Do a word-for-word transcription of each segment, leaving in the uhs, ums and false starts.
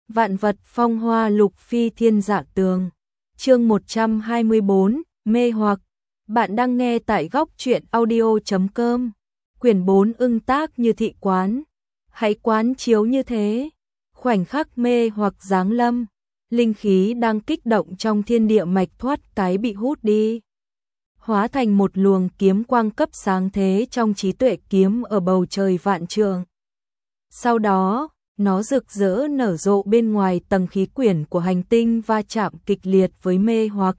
Vạn vật phong hoa lục phi thiên dạ tường. Chương một trăm hai mươi bốn, mê hoặc. Bạn đang nghe tại góc truyện audio chấm com. Quyển bốn ưng tác như thị quán. Hãy quán chiếu như thế. Khoảnh khắc mê hoặc giáng lâm. Linh khí đang kích động trong thiên địa mạch thoát cái bị hút đi. Hóa thành một luồng kiếm quang cấp sáng thế trong trí tuệ kiếm ở bầu trời vạn trượng. Sau đó, nó rực rỡ nở rộ bên ngoài tầng khí quyển của hành tinh va chạm kịch liệt với mê hoặc.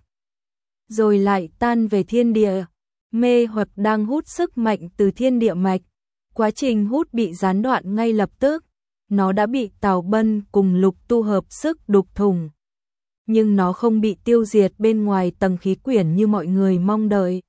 Rồi lại tan về thiên địa. Mê hoặc đang hút sức mạnh từ thiên địa mạch. Quá trình hút bị gián đoạn ngay lập tức. Nó đã bị Tào Bân cùng Lục Tu hợp sức đục thủng. Nhưng nó không bị tiêu diệt bên ngoài tầng khí quyển như mọi người mong đợi.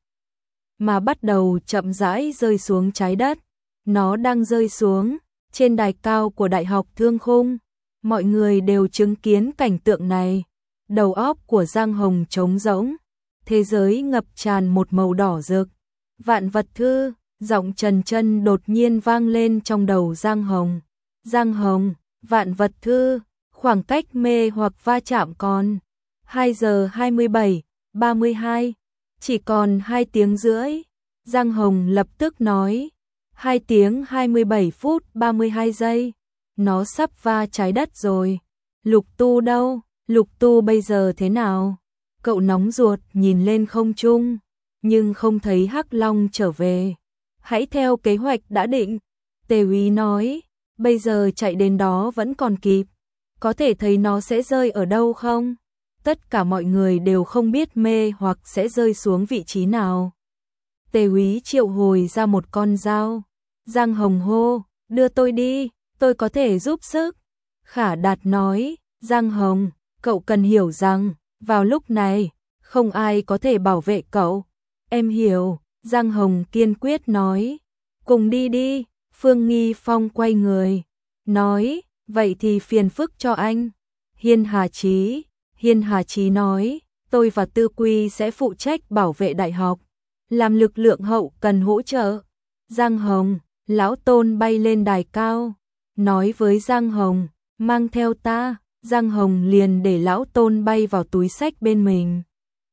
Mà bắt đầu chậm rãi rơi xuống trái đất. Nó đang rơi xuống trên đài cao của Đại học Thương Khung. Mọi người đều chứng kiến cảnh tượng này. Đầu óc của Giang Hồng trống rỗng. Thế giới ngập tràn một màu đỏ rực. Vạn vật thư, giọng Trần Chân đột nhiên vang lên trong đầu Giang Hồng. Giang Hồng, vạn vật thư, khoảng cách mê hoặc va chạm còn hai giờ hai mươi bảy, ba mươi hai, chỉ còn hai tiếng rưỡi. Giang Hồng lập tức nói, hai tiếng hai mươi bảy phút ba mươi hai giây, nó sắp va trái đất rồi. Lục Tu đâu? Lục Tu bây giờ thế nào? Cậu nóng ruột nhìn lên không trung, nhưng không thấy Hắc Long trở về. Hãy theo kế hoạch đã định. Tề Úy nói, bây giờ chạy đến đó vẫn còn kịp. Có thể thấy nó sẽ rơi ở đâu không? Tất cả mọi người đều không biết mê hoặc sẽ rơi xuống vị trí nào. Tề Úy triệu hồi ra một con dao. Giang Hồng hô, đưa tôi đi, tôi có thể giúp sức. Khả Đạt nói, Giang Hồng, cậu cần hiểu rằng, vào lúc này, không ai có thể bảo vệ cậu. Em hiểu, Giang Hồng kiên quyết nói. Cùng đi đi. Phương Nghi Phong quay người, nói, vậy thì phiền phức cho anh. Hiên Hà Chí, Hiên Hà Chí nói, tôi và Tư Quy sẽ phụ trách bảo vệ đại học, làm lực lượng hậu cần hỗ trợ. Giang Hồng, Lão Tôn bay lên đài cao, nói với Giang Hồng, mang theo ta. Giang Hồng liền để Lão Tôn bay vào túi xách bên mình.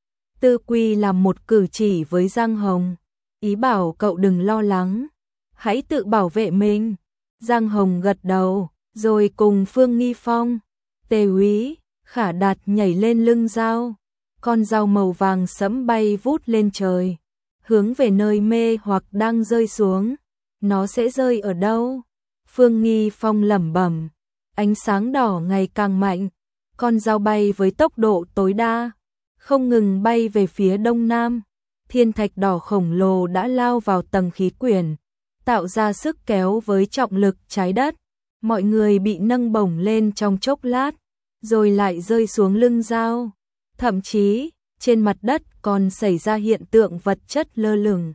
Tư Quy làm một cử chỉ với Giang Hồng, ý bảo cậu đừng lo lắng. Hãy tự bảo vệ mình. Giang Hồng gật đầu, rồi cùng Phương Nghi Phong, Tề Úy, Khả Đạt nhảy lên lưng dao. Con dao màu vàng sẫm bay vút lên trời, hướng về nơi mê hoặc đang rơi xuống. Nó sẽ rơi ở đâu? Phương Nghi Phong lẩm bẩm. Ánh sáng đỏ ngày càng mạnh. Con dao bay với tốc độ tối đa, không ngừng bay về phía đông nam. Thiên thạch đỏ khổng lồ đã lao vào tầng khí quyển, tạo ra sức kéo với trọng lực trái đất. Mọi người bị nâng bổng lên trong chốc lát, rồi lại rơi xuống lưng dao. Thậm chí, trên mặt đất còn xảy ra hiện tượng vật chất lơ lửng,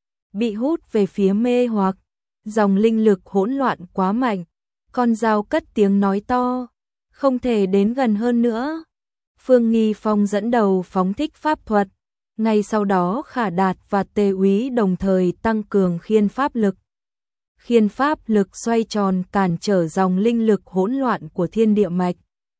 bị hút về phía mê hoặc. Dòng linh lực hỗn loạn quá mạnh. Con dao cất tiếng nói to, không thể đến gần hơn nữa. Phương Nghi Phong dẫn đầu phóng thích pháp thuật. Ngay sau đó Khả Đạt và Tề Úy đồng thời tăng cường khiên pháp lực. Khiên pháp lực xoay tròn cản trở dòng linh lực hỗn loạn của thiên địa mạch.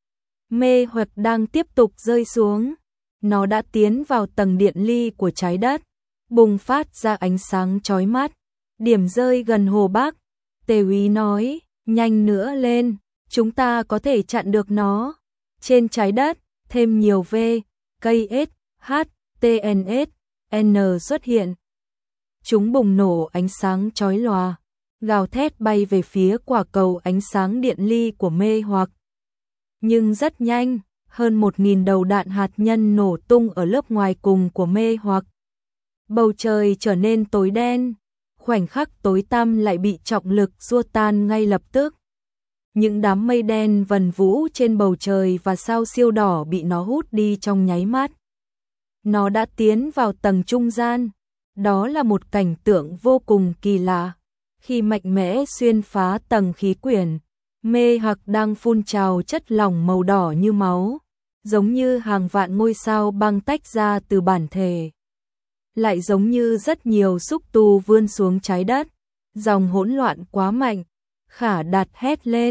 Mê hoặc đang tiếp tục rơi xuống. Nó đã tiến vào tầng điện ly của trái đất, bùng phát ra ánh sáng chói mắt. Điểm rơi gần Hồ Bắc. Tề Úy nói, nhanh nữa lên, chúng ta có thể chặn được nó. Trên trái đất, thêm nhiều V, K S, H, T N S, N xuất hiện. Chúng bùng nổ ánh sáng chói lòa, gào thét bay về phía quả cầu ánh sáng điện ly của mê hoặc. Nhưng rất nhanh, hơn một nghìn đầu đạn hạt nhân nổ tung ở lớp ngoài cùng của mê hoặc. Bầu trời trở nên tối đen, khoảnh khắc tối tăm lại bị trọng lực xua tan ngay lập tức. Những đám mây đen vần vũ trên bầu trời và sao siêu đỏ bị nó hút đi trong nháy mắt. Nó đã tiến vào tầng trung gian. Đó là một cảnh tượng vô cùng kỳ lạ. Khi mạnh mẽ xuyên phá tầng khí quyển, mê hoặc đang phun trào chất lỏng màu đỏ như máu, giống như hàng vạn ngôi sao băng tách ra từ bản thể. Lại giống như rất nhiều xúc tu vươn xuống trái đất. Dòng hỗn loạn quá mạnh. Khả Đạt hét lên,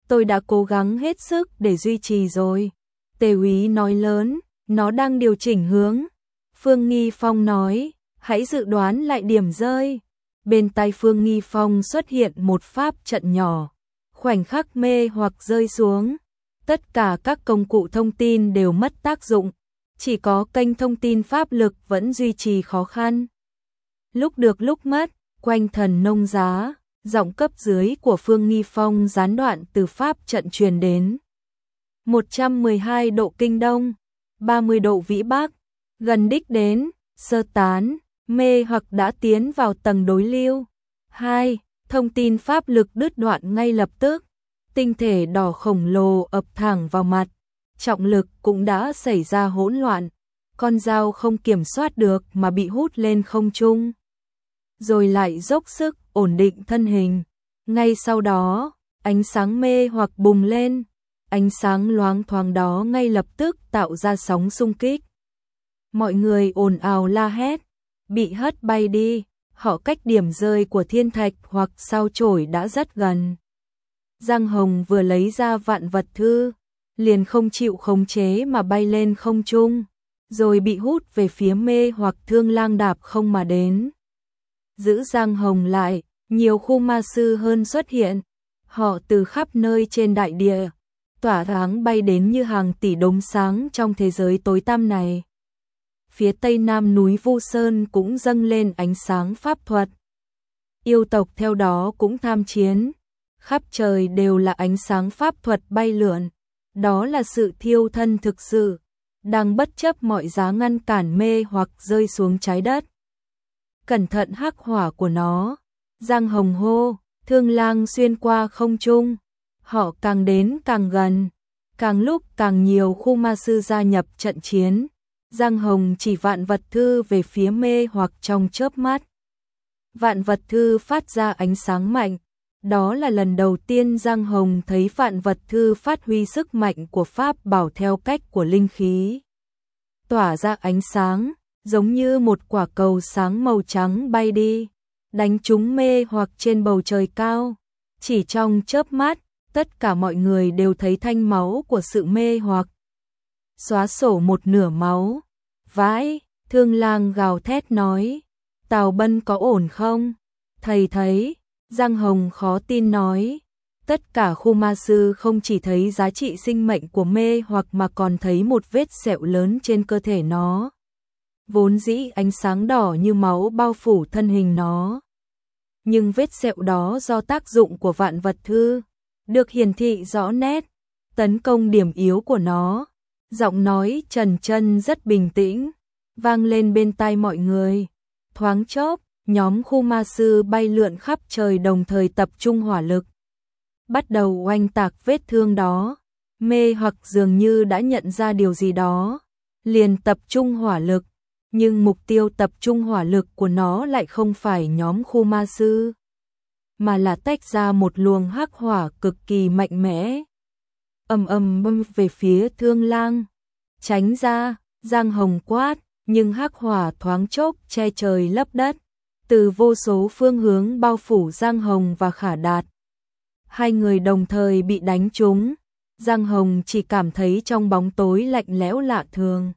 Tôi đã cố gắng hết sức để duy trì rồi. Tề úy nói lớn, nó đang điều chỉnh hướng. Phương Nghi Phong nói, hãy dự đoán lại điểm rơi. Bên tai Phương Nghi Phong xuất hiện một pháp trận nhỏ. Khoảnh khắc mê hoặc rơi xuống. Tất cả các công cụ thông tin đều mất tác dụng. Chỉ có kênh thông tin pháp lực vẫn duy trì khó khăn. Lúc được lúc mất, quanh thần nông giá, giọng cấp dưới của Phương Nghi Phong gián đoạn từ pháp trận truyền đến. một trăm mười hai độ kinh đông, ba mươi độ vĩ bắc, gần đích đến, sơ tán, mê hoặc đã tiến vào tầng đối lưu. hai. Thông tin pháp lực đứt đoạn ngay lập tức. Tinh thể đỏ khổng lồ ập thẳng vào mặt. Trọng lực cũng đã xảy ra hỗn loạn. Con dao không kiểm soát được mà bị hút lên không trung. Rồi lại dốc sức ổn định thân hình. Ngay sau đó, ánh sáng mê hoặc bùng lên. Ánh sáng loáng thoáng đó ngay lập tức tạo ra sóng xung kích. Mọi người ồn ào la hét, bị hất bay đi, họ cách điểm rơi của thiên thạch hoặc sao chổi đã rất gần. Giang Hồng vừa lấy ra vạn vật thư, liền không chịu khống chế mà bay lên không trung, rồi bị hút về phía mê hoặc Thương Lang đạp không mà đến. Giữ Giang Hồng lại, nhiều khu ma sư hơn xuất hiện, họ từ khắp nơi trên đại địa, tỏa sáng bay đến như hàng tỷ đốm sáng trong thế giới tối tăm này. Phía tây nam núi Vu Sơn cũng dâng lên ánh sáng pháp thuật. Yêu tộc theo đó cũng tham chiến. Khắp trời đều là ánh sáng pháp thuật bay lượn. Đó là sự thiêu thân thực sự, đang bất chấp mọi giá ngăn cản mê hoặc rơi xuống trái đất. Cẩn thận hắc hỏa của nó. Giang Hồng hô, Thương Lang xuyên qua không trung. Họ càng đến càng gần. Càng lúc càng nhiều khu ma sư gia nhập trận chiến. Giang Hồng chỉ vạn vật thư về phía mê hoặc trong chớp mắt. Vạn vật thư phát ra ánh sáng mạnh. Đó là lần đầu tiên Giang Hồng thấy vạn vật thư phát huy sức mạnh của pháp bảo theo cách của linh khí. Tỏa ra ánh sáng, giống như một quả cầu sáng màu trắng bay đi, đánh trúng mê hoặc trên bầu trời cao. Chỉ trong chớp mắt, tất cả mọi người đều thấy thanh máu của sự mê hoặc. Xóa sổ một nửa máu. Vãi, Thương Lang gào thét nói, Tào Bân có ổn không? Thầy thấy, Giang Hồng khó tin nói, tất cả khu ma sư không chỉ thấy giá trị sinh mệnh của mê hoặc mà còn thấy một vết sẹo lớn trên cơ thể nó. Vốn dĩ ánh sáng đỏ như máu bao phủ thân hình nó. Nhưng vết sẹo đó do tác dụng của vạn vật thư, được hiển thị rõ nét, tấn công điểm yếu của nó. Giọng nói Trần Chân rất bình tĩnh, vang lên bên tai mọi người. Thoáng chốc, nhóm khu ma sư bay lượn khắp trời đồng thời tập trung hỏa lực. Bắt đầu oanh tạc vết thương đó. Mê hoặc dường như đã nhận ra điều gì đó, liền tập trung hỏa lực. Nhưng mục tiêu tập trung hỏa lực của nó lại không phải nhóm khu ma sư, mà là tách ra một luồng hắc hỏa cực kỳ mạnh mẽ. Ầm ầm băm về phía Thương Lang. Tránh ra, Giang Hồng quát, nhưng hắc hỏa thoáng chốc che trời lấp đất, từ vô số phương hướng bao phủ Giang Hồng và Khả Đạt. Hai người đồng thời bị đánh trúng. Giang Hồng chỉ cảm thấy trong bóng tối lạnh lẽo lạ thường.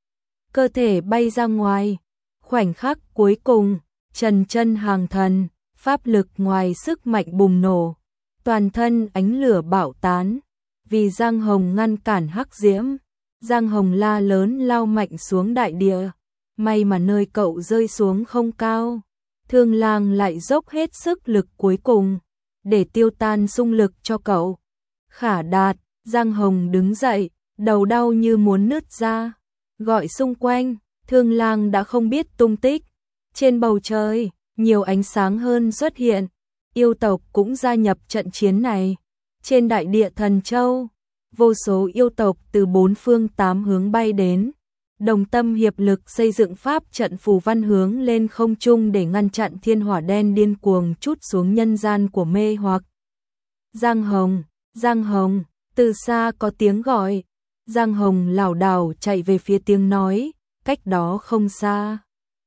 Cơ thể bay ra ngoài. Khoảnh khắc cuối cùng, Trần Chân hàng thần, pháp lực ngoài sức mạnh bùng nổ. Toàn thân ánh lửa bạo tán. Vì Giang Hồng ngăn cản hắc diễm, Giang Hồng la lớn lao mạnh xuống đại địa. May mà nơi cậu rơi xuống không cao. Thương Lang lại dốc hết sức lực cuối cùng, để tiêu tan xung lực cho cậu. Khả Đạt, Giang Hồng đứng dậy, đầu đau như muốn nứt ra. Gọi xung quanh, Thương Lang đã không biết tung tích. Trên bầu trời, nhiều ánh sáng hơn xuất hiện. Yêu tộc cũng gia nhập trận chiến này. Trên đại địa Thần Châu, vô số yêu tộc từ bốn phương tám hướng bay đến, đồng tâm hiệp lực xây dựng pháp trận phù văn hướng lên không trung để ngăn chặn thiên hỏa đen điên cuồng trút xuống nhân gian của mê hoặc. Giang Hồng, Giang Hồng, từ xa có tiếng gọi. Giang Hồng lảo đảo chạy về phía tiếng nói, cách đó không xa.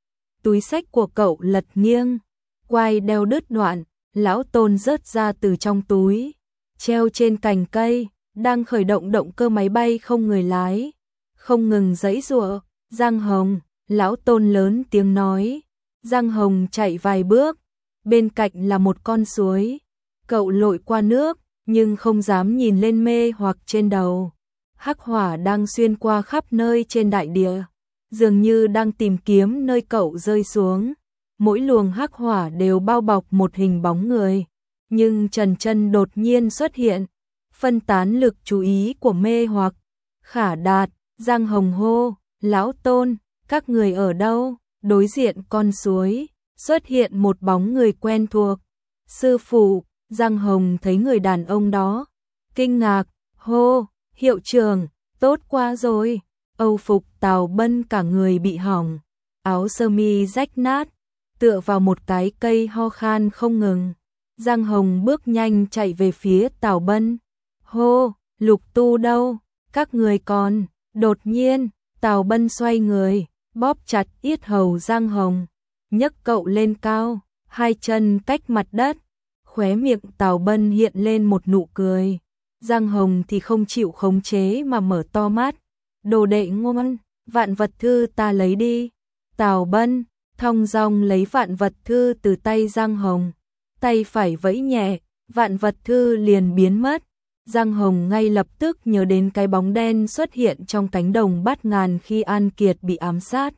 Túi xách của cậu lật nghiêng, quai đeo đứt đoạn, lão Tôn rớt ra từ trong túi. treo trên cành cây, đang khởi động động cơ máy bay không người lái, không ngừng giãy giụa. Giang Hồng, lão Tôn lớn tiếng nói. Giang Hồng chạy vài bước, bên cạnh là một con suối. Cậu lội qua nước, nhưng không dám nhìn lên mê hoặc trên đầu. Hắc hỏa đang xuyên qua khắp nơi trên đại địa, dường như đang tìm kiếm nơi cậu rơi xuống. Mỗi luồng hắc hỏa đều bao bọc một hình bóng người, nhưng Trần Chân đột nhiên xuất hiện, phân tán lực chú ý của mê hoặc. Khả Đạt, Giang Hồng hô, lão Tôn, các người ở đâu? Đối diện con suối, xuất hiện một bóng người quen thuộc. Sư phụ. Giang Hồng thấy người đàn ông đó, kinh ngạc, hô, hiệu trưởng, tốt quá rồi. Âu phục Tào Bân cả người bị hỏng, áo sơ mi rách nát, tựa vào một cái cây ho khan không ngừng. Giang Hồng bước nhanh chạy về phía Tào Bân, hô, Lục Tu đâu, các người còn. Đột nhiên, Tào Bân xoay người, bóp chặt yết hầu Giang Hồng, nhấc cậu lên cao, hai chân cách mặt đất. Khóe miệng Tào Bân hiện lên một nụ cười. Giang Hồng thì không chịu khống chế mà mở to mắt. Đồ đệ ngoan, vạn vật thư ta lấy đi. Tào Bân thong dong lấy vạn vật thư từ tay Giang Hồng, tay phải vẫy nhẹ, vạn vật thư liền biến mất. Giang Hồng ngay lập tức nhớ đến cái bóng đen xuất hiện trong cánh đồng bát ngàn khi An Kiệt bị ám sát.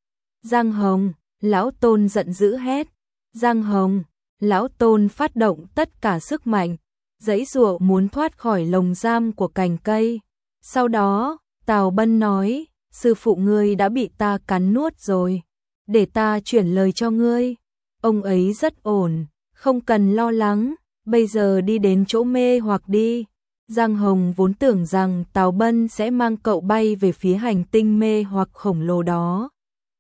Giang Hồng, lão Tôn giận dữ hét. Giang Hồng, lão Tôn phát động tất cả sức mạnh, giãy giụa muốn thoát khỏi lồng giam của cành cây. Sau đó, Tào Bân nói, sư phụ ngươi đã bị ta cắn nuốt rồi, để ta chuyển lời cho ngươi. Ông ấy rất ổn, không cần lo lắng, bây giờ đi đến chỗ mê hoặc đi. Giang Hồng vốn tưởng rằng Tào Bân sẽ mang cậu bay về phía hành tinh mê hoặc khổng lồ đó.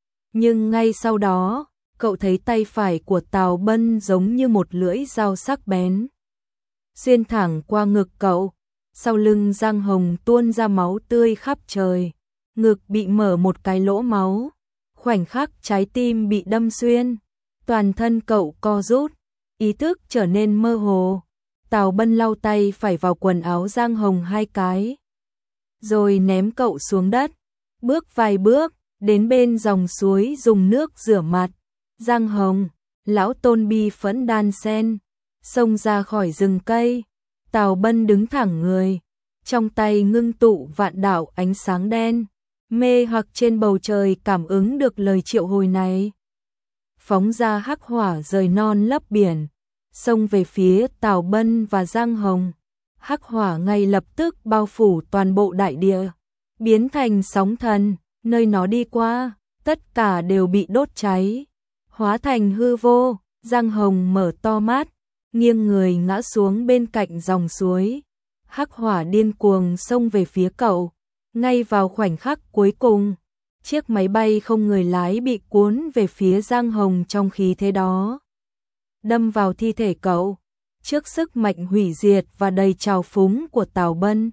Nhưng ngay sau đó, cậu thấy tay phải của Tào Bân giống như một lưỡi dao sắc bén, xuyên thẳng qua ngực cậu. Sau lưng Giang Hồng tuôn ra máu tươi khắp trời, ngực bị mở một cái lỗ máu, khoảnh khắc trái tim bị đâm xuyên, toàn thân cậu co rút, ý thức trở nên mơ hồ. Tào Bân lau tay phải vào quần áo Giang Hồng hai cái, rồi ném cậu xuống đất, bước vài bước, đến bên dòng suối dùng nước rửa mặt. Giang Hồng, lão Tôn bi phẫn đan sen, xông ra khỏi rừng cây. Tào Bân đứng thẳng người, trong tay ngưng tụ vạn đạo ánh sáng đen, mê hoặc trên bầu trời cảm ứng được lời triệu hồi này. Phóng ra hắc hỏa rời non lấp biển, xông về phía Tào Bân và Giang Hồng. Hắc hỏa ngay lập tức bao phủ toàn bộ đại địa, biến thành sóng thần, nơi nó đi qua, tất cả đều bị đốt cháy, hóa thành hư vô. Giang Hồng mở to mắt, nghiêng người ngã xuống bên cạnh dòng suối. Hắc hỏa điên cuồng xông về phía cậu. Ngay vào khoảnh khắc cuối cùng, chiếc máy bay không người lái bị cuốn về phía Giang Hồng trong khí thế đó, đâm vào thi thể cậu. Trước sức mạnh hủy diệt và đầy trào phúng của Tào Bân,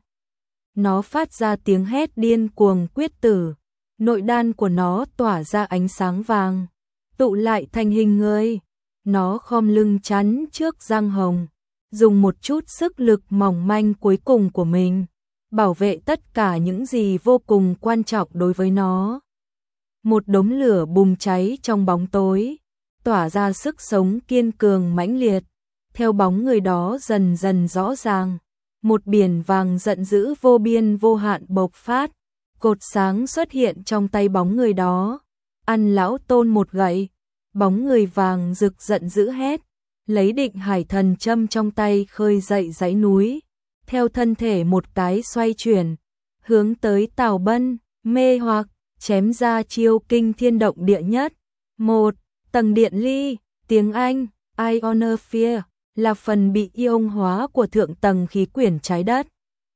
nó phát ra tiếng hét điên cuồng quyết tử. Nội đan của nó tỏa ra ánh sáng vàng, tụ lại thành hình người. Nó khom lưng chắn trước Giang Hồng, dùng một chút sức lực mỏng manh cuối cùng của mình, bảo vệ tất cả những gì vô cùng quan trọng đối với nó. Một đống lửa bùng cháy trong bóng tối, tỏa ra sức sống kiên cường mãnh liệt. Theo bóng người đó dần dần rõ ràng, một biển vàng giận dữ vô biên vô hạn bộc phát. Cột sáng xuất hiện trong tay bóng người đó, ăn lão Tôn một gậy. Bóng người vàng rực giận dữ hét, lấy Định Hải Thần châm trong tay khơi dậy dãy núi, theo thân thể một cái xoay chuyển, hướng tới Tào Bân, mê hoặc, chém ra chiêu kinh thiên động địa nhất. Một, tầng điện ly, tiếng Anh, ionosphere, là phần bị ion hóa của thượng tầng khí quyển trái đất.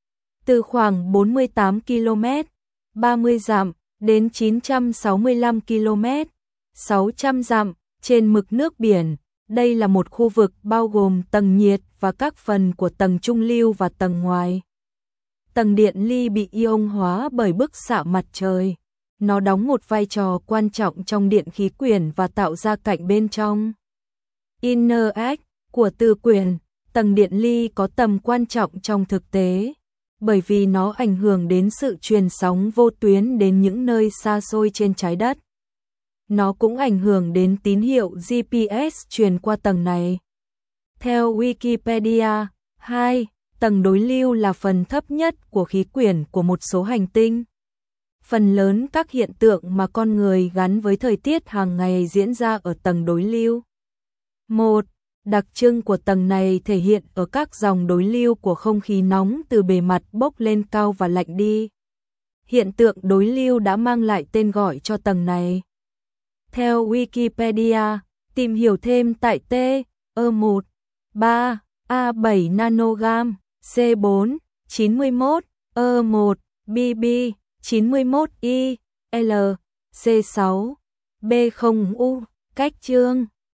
Từ khoảng bốn mươi tám ki lô mét, ba mươi dặm, đến chín trăm sáu mươi lăm ki lô mét, sáu trăm dặm, trên mực nước biển. Đây là một khu vực bao gồm tầng nhiệt và các phần của tầng trung lưu và tầng ngoài. Tầng điện ly bị ion hóa bởi bức xạ mặt trời. Nó đóng một vai trò quan trọng trong điện khí quyển và tạo ra cạnh bên trong. Inner Edge của từ quyển, tầng điện ly có tầm quan trọng trong thực tế, bởi vì nó ảnh hưởng đến sự truyền sóng vô tuyến đến những nơi xa xôi trên trái đất. Nó cũng ảnh hưởng đến tín hiệu giê pê ét truyền qua tầng này. Theo Wikipedia, hai. Tầng đối lưu là phần thấp nhất của khí quyển của một số hành tinh. Phần lớn các hiện tượng mà con người gắn với thời tiết hàng ngày diễn ra ở tầng đối lưu. một. Đặc trưng của tầng này thể hiện ở các dòng đối lưu của không khí nóng từ bề mặt bốc lên cao và lạnh đi. Hiện tượng đối lưu đã mang lại tên gọi cho tầng này. Theo Wikipedia, tìm hiểu thêm tại T, E một, ba, A bảy nanogam, C bốn, chín mươi mốt, E một, B B, chín mươi mốt I, L, C sáu, B không U, cách chương.